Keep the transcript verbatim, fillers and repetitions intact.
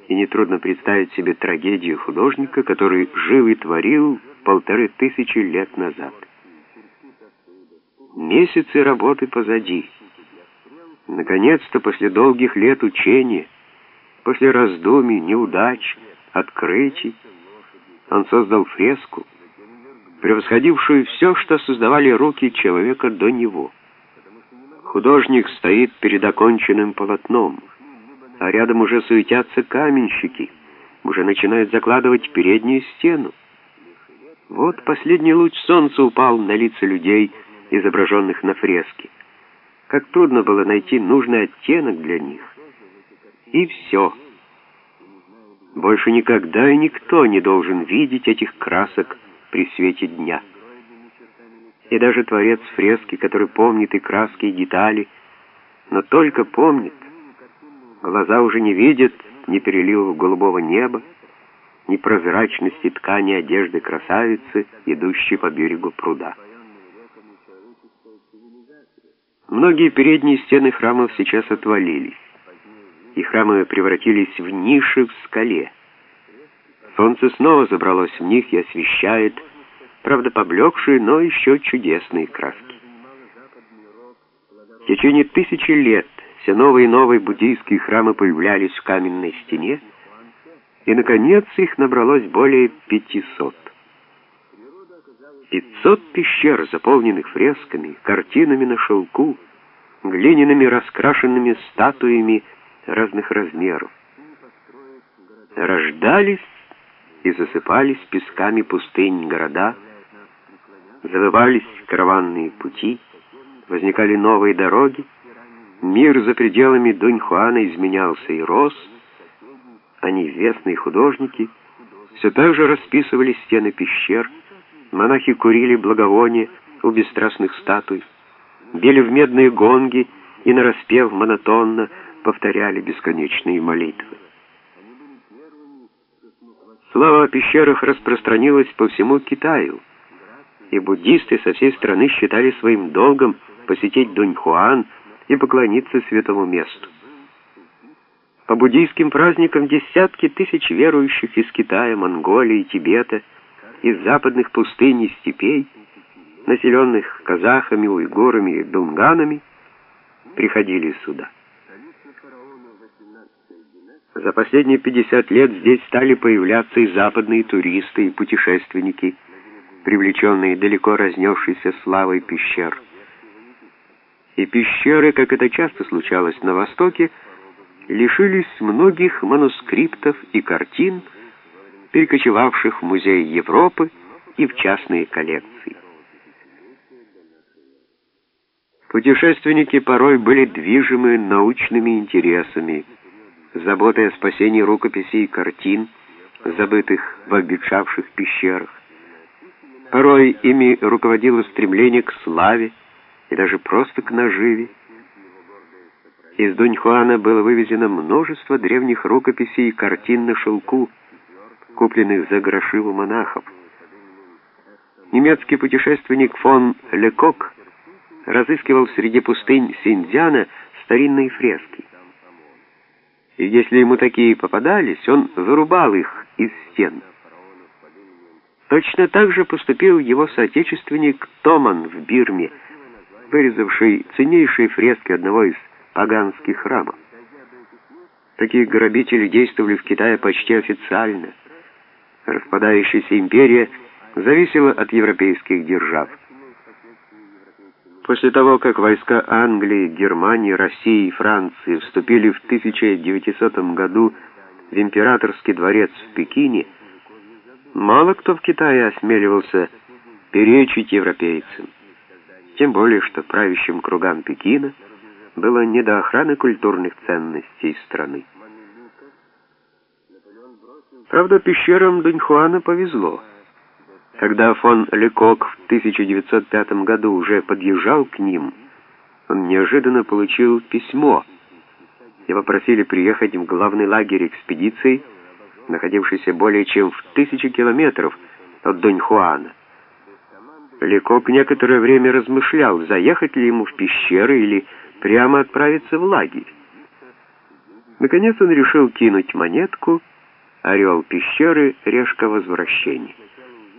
и нетрудно представить себе трагедию художника, который жил и творил полторы тысячи лет назад. Месяцы работы позади. Наконец-то, после долгих лет учения, после раздумий, неудач, открытий, он создал фреску, превосходившую все, что создавали руки человека до него. Художник стоит перед оконченным полотном, а рядом уже суетятся каменщики, уже начинают закладывать переднюю стену. Вот последний луч солнца упал на лица людей, изображенных на фреске. Как трудно было найти нужный оттенок для них. И все. Больше никогда и никто не должен видеть этих красок при свете дня. И даже творец фрески, который помнит и краски, и детали, но только помнит, глаза уже не видят ни переливов голубого неба, ни прозрачности ткани одежды красавицы, идущей по берегу пруда. Многие передние стены храмов сейчас отвалились, и храмы превратились в ниши в скале. Солнце снова забралось в них и освещает, правда, поблекшие, но еще чудесные краски. В течение тысячи лет все новые и новые буддийские храмы появлялись в каменной стене, и, наконец, их набралось более пятисот. Пятьсот пещер, заполненных фресками, картинами на шелку, глиняными раскрашенными статуями разных размеров. Рождались и засыпались песками пустынь города, завывались караванные пути, возникали новые дороги, мир за пределами Дуньхуана изменялся и рос, а неизвестные художники все так же расписывали стены пещер, монахи курили благовония у бесстрастных статуй, били в медные гонги и нараспев монотонно повторяли бесконечные молитвы. Слава о пещерах распространилась по всему Китаю, и буддисты со всей страны считали своим долгом посетить Дуньхуан и поклониться святому месту. По буддийским праздникам десятки тысяч верующих из Китая, Монголии, Тибета, из западных пустынь и степей, населенных казахами, уйгурами и дунганами, приходили сюда. За последние пятьдесят лет здесь стали появляться и западные туристы, и путешественники, привлеченные далеко разнесшейся славой пещер. И пещеры, как это часто случалось на Востоке, лишились многих манускриптов и картин, перекочевавших в музеи Европы и в частные коллекции. Путешественники порой были движимы научными интересами, заботой о спасении рукописей и картин, забытых в обветшавших пещерах. Порой ими руководило стремление к славе и даже просто к наживе. Из Дуньхуана было вывезено множество древних рукописей и картин на шелку, купленных за гроши у монахов. Немецкий путешественник фон Лекок разыскивал среди пустынь Синьцзяна старинные фрески. И если ему такие попадались, он вырубал их из стен. Точно так же поступил его соотечественник Томан в Бирме, вырезавший ценнейшие фрески одного из паганских храмов. Такие грабители действовали в Китае почти официально. Распадающаяся империя зависела от европейских держав. После того, как войска Англии, Германии, России и Франции вступили в тысяча девятисотом году в императорский дворец в Пекине, мало кто в Китае осмеливался перечить европейцам. Тем более, что правящим кругам Пекина было не до охраны культурных ценностей страны. Правда, пещерам Дуньхуана повезло. Когда фон Лекок в тысяча девятьсот пятом году уже подъезжал к ним, он неожиданно получил письмо. Его просили приехать в главный лагерь экспедиции, находившийся более чем в тысячи километров от Дуньхуана. Лекок некоторое время размышлял, заехать ли ему в пещеры или прямо отправиться в лагерь. Наконец он решил кинуть монетку. Орел пещеры, решка возвращения.